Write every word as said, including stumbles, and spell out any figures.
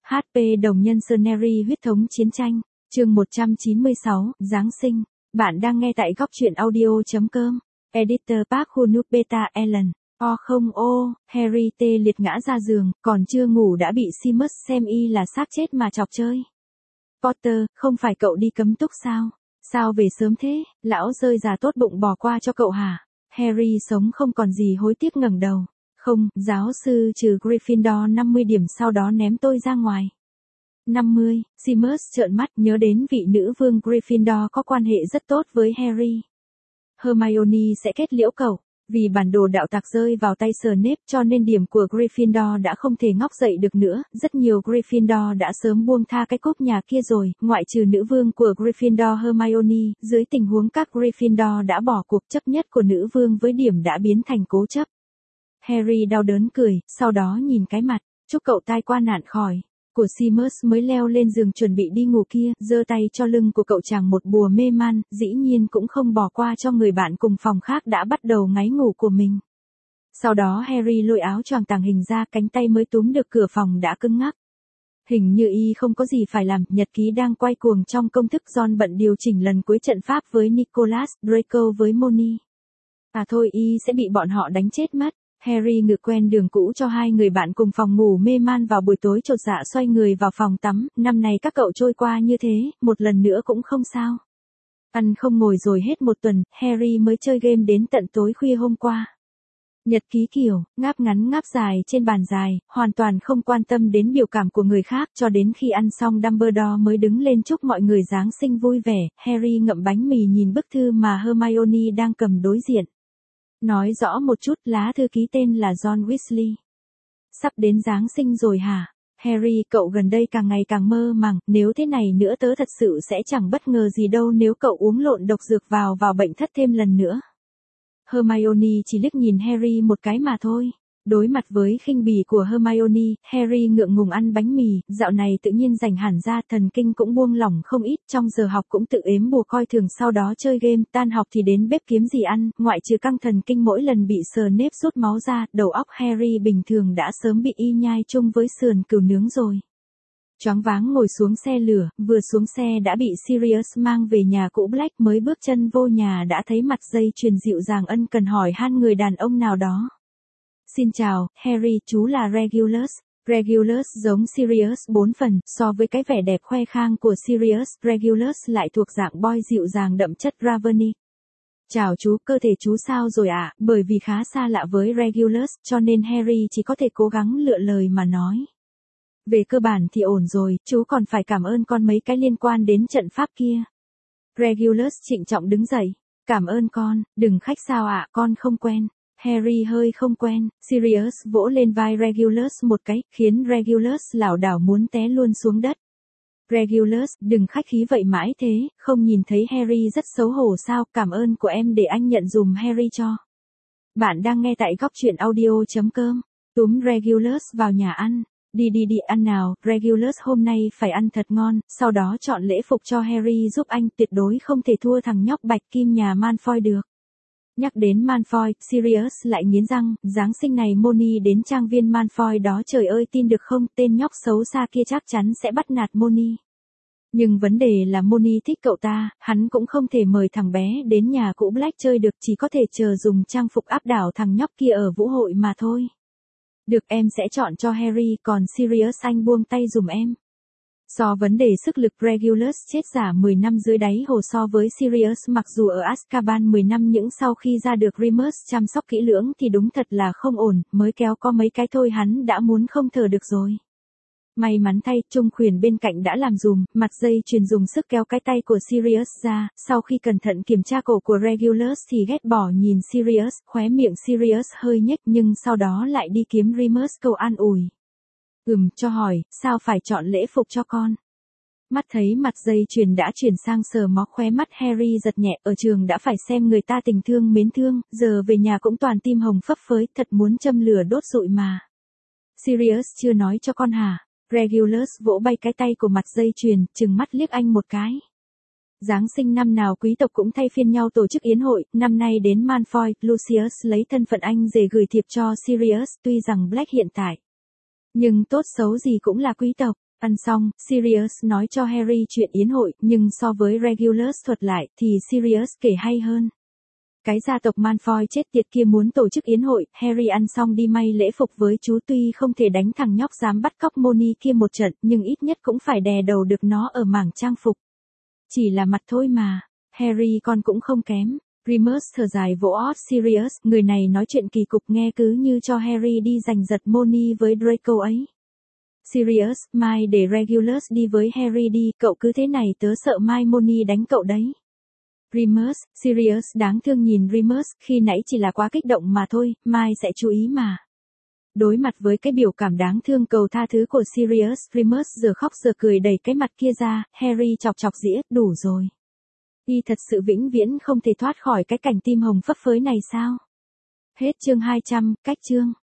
hát pê đồng nhân Scenery huyết thống chiến tranh, chương một trăm chín mươi sáu, Giáng sinh. Bạn đang nghe tại góc truyện audio chấm com. Editor Park Hunuk Beta Ellen. O không ô, Harry tê liệt ngã ra giường, còn chưa ngủ đã bị Seamus xem y là xác chết mà chọc chơi. Potter, không phải cậu đi cấm túc sao? Sao về sớm thế, lão rơi già tốt bụng bỏ qua cho cậu hả? Harry sống không còn gì hối tiếc ngẩng đầu. Không, giáo sư trừ Gryffindor năm mươi điểm sau đó ném tôi ra ngoài. năm mươi, Seamus trợn mắt nhớ đến vị nữ vương Gryffindor có quan hệ rất tốt với Harry. Hermione sẽ kết liễu cậu. Vì bản đồ đạo tặc rơi vào tay Snape cho nên điểm của Gryffindor đã không thể ngóc dậy được nữa, rất nhiều Gryffindor đã sớm buông tha cái cúp nhà kia rồi, ngoại trừ nữ vương của Gryffindor Hermione, dưới tình huống các Gryffindor đã bỏ cuộc chấp nhất của nữ vương với điểm đã biến thành cố chấp. Harry đau đớn cười, sau đó nhìn cái mặt, chúc cậu tai qua nạn khỏi, của Seamus mới leo lên giường chuẩn bị đi ngủ kia, giơ tay cho lưng của cậu chàng một bùa mê man, dĩ nhiên cũng không bỏ qua cho người bạn cùng phòng khác đã bắt đầu ngáy ngủ của mình. Sau đó Harry lôi áo choàng tàng hình ra, cánh tay mới túm được cửa phòng đã cứng ngắc. Hình như y không có gì phải làm, nhật ký đang quay cuồng trong công thức John bận điều chỉnh lần cuối trận pháp với Nicholas, Draco với Moni. À thôi y sẽ bị bọn họ đánh chết mất. Harry ngự quen đường cũ cho hai người bạn cùng phòng ngủ mê man vào buổi tối chột dạ xoay người vào phòng tắm, năm này các cậu trôi qua như thế, một lần nữa cũng không sao. Ăn không ngồi rồi hết một tuần, Harry mới chơi game đến tận tối khuya hôm qua. Nhật ký kiểu, ngáp ngắn ngáp dài trên bàn dài, hoàn toàn không quan tâm đến biểu cảm của người khác cho đến khi ăn xong Dumbledore mới đứng lên chúc mọi người Giáng sinh vui vẻ, Harry ngậm bánh mì nhìn bức thư mà Hermione đang cầm đối diện. Nói rõ một chút, lá thư ký tên là John Weasley. Sắp đến Giáng sinh rồi hả? Harry, cậu gần đây càng ngày càng mơ màng, nếu thế này nữa tớ thật sự sẽ chẳng bất ngờ gì đâu nếu cậu uống lộn độc dược vào vào bệnh thất thêm lần nữa. Hermione chỉ liếc nhìn Harry một cái mà thôi. Đối mặt với khinh bỉ của Hermione, Harry ngượng ngùng ăn bánh mì, dạo này tự nhiên rảnh hẳn ra, thần kinh cũng buông lỏng không ít, trong giờ học cũng tự ếm bùa coi thường sau đó chơi game, tan học thì đến bếp kiếm gì ăn, ngoại trừ căng thần kinh mỗi lần bị Snape rút máu ra, đầu óc Harry bình thường đã sớm bị y nhai chung với sườn cừu nướng rồi. Choáng váng ngồi xuống xe lửa, vừa xuống xe đã bị Sirius mang về nhà cũ Black, mới bước chân vô nhà đã thấy mặt dây chuyền dịu dàng ân cần hỏi han người đàn ông nào đó. Xin chào, Harry, chú là Regulus. Regulus giống Sirius bốn phần, so với cái vẻ đẹp khoe khang của Sirius, Regulus lại thuộc dạng boy dịu dàng đậm chất Raveni. Chào chú, cơ thể chú sao rồi ạ? À? Bởi vì khá xa lạ với Regulus, cho nên Harry chỉ có thể cố gắng lựa lời mà nói. Về cơ bản thì ổn rồi, chú còn phải cảm ơn con mấy cái liên quan đến trận pháp kia. Regulus trịnh trọng đứng dậy. Cảm ơn con, đừng khách sao ạ, à, con không quen. Harry hơi không quen, Sirius vỗ lên vai Regulus một cái, khiến Regulus lảo đảo muốn té luôn xuống đất. Regulus, đừng khách khí vậy mãi thế, không nhìn thấy Harry rất xấu hổ sao, cảm ơn của em để anh nhận dùm Harry cho. Bạn đang nghe tại góc truyện audio chấm com, túm Regulus vào nhà ăn. Đi đi đi ăn nào, Regulus hôm nay phải ăn thật ngon, sau đó chọn lễ phục cho Harry giúp anh, tuyệt đối không thể thua thằng nhóc bạch kim nhà Malfoy được. Nhắc đến Malfoy, Sirius lại nghiến răng, Giáng sinh này Moni đến trang viên Malfoy đó, trời ơi tin được không, tên nhóc xấu xa kia chắc chắn sẽ bắt nạt Moni. Nhưng vấn đề là Moni thích cậu ta, hắn cũng không thể mời thằng bé đến nhà cũ Black chơi được, chỉ có thể chờ dùng trang phục áp đảo thằng nhóc kia ở vũ hội mà thôi. Được, em sẽ chọn cho Harry, còn Sirius anh buông tay dùm em. So vấn đề sức lực, Regulus chết giả mười năm dưới đáy hồ so với Sirius mặc dù ở Azkaban mười năm những sau khi ra được Remus chăm sóc kỹ lưỡng thì đúng thật là không ổn, mới kéo có mấy cái thôi hắn đã muốn không thở được rồi. May mắn thay, Trung Khuyển bên cạnh đã làm dùm, mặt dây chuyền dùng sức kéo cái tay của Sirius ra, sau khi cẩn thận kiểm tra cổ của Regulus thì ghét bỏ nhìn Sirius, khóe miệng Sirius hơi nhếch nhưng sau đó lại đi kiếm Remus cầu an ủi. Ừm, cho hỏi, sao phải chọn lễ phục cho con? Mắt thấy mặt dây chuyền đã chuyển sang sờ mó, khóe mắt Harry giật nhẹ, ở trường đã phải xem người ta tình thương mến thương, giờ về nhà cũng toàn tim hồng phấp phới, thật muốn châm lửa đốt rụi mà. Sirius chưa nói cho con hả? Regulus vỗ bay cái tay của mặt dây chuyền, trừng mắt liếc anh một cái. Giáng sinh năm nào quý tộc cũng thay phiên nhau tổ chức yến hội, năm nay đến Malfoy, Lucius lấy thân phận anh rể gửi thiệp cho Sirius, tuy rằng Black hiện tại. Nhưng tốt xấu gì cũng là quý tộc. Ăn xong, Sirius nói cho Harry chuyện yến hội, nhưng so với Regulus thuật lại, thì Sirius kể hay hơn. Cái gia tộc Malfoy chết tiệt kia muốn tổ chức yến hội, Harry ăn xong đi may lễ phục với chú, tuy không thể đánh thằng nhóc dám bắt cóc Moni kia một trận, nhưng ít nhất cũng phải đè đầu được nó ở mảng trang phục. Chỉ là mặt thôi mà, Harry con cũng không kém. Remus thở dài vỗ ót Sirius, người này nói chuyện kỳ cục nghe cứ như cho Harry đi giành giật Moni với Draco ấy. Sirius, mai để Regulus đi với Harry đi, cậu cứ thế này tớ sợ mai Moni đánh cậu đấy. Remus, Sirius đáng thương nhìn Remus, khi nãy chỉ là quá kích động mà thôi, mai sẽ chú ý mà. Đối mặt với cái biểu cảm đáng thương cầu tha thứ của Sirius, Remus giờ khóc giờ cười đẩy cái mặt kia ra, Harry chọc chọc dĩa, đủ rồi. Y thật sự vĩnh viễn không thể thoát khỏi cái cảnh tim hồng phấp phới này sao? Hết chương hai trăm, cách chương.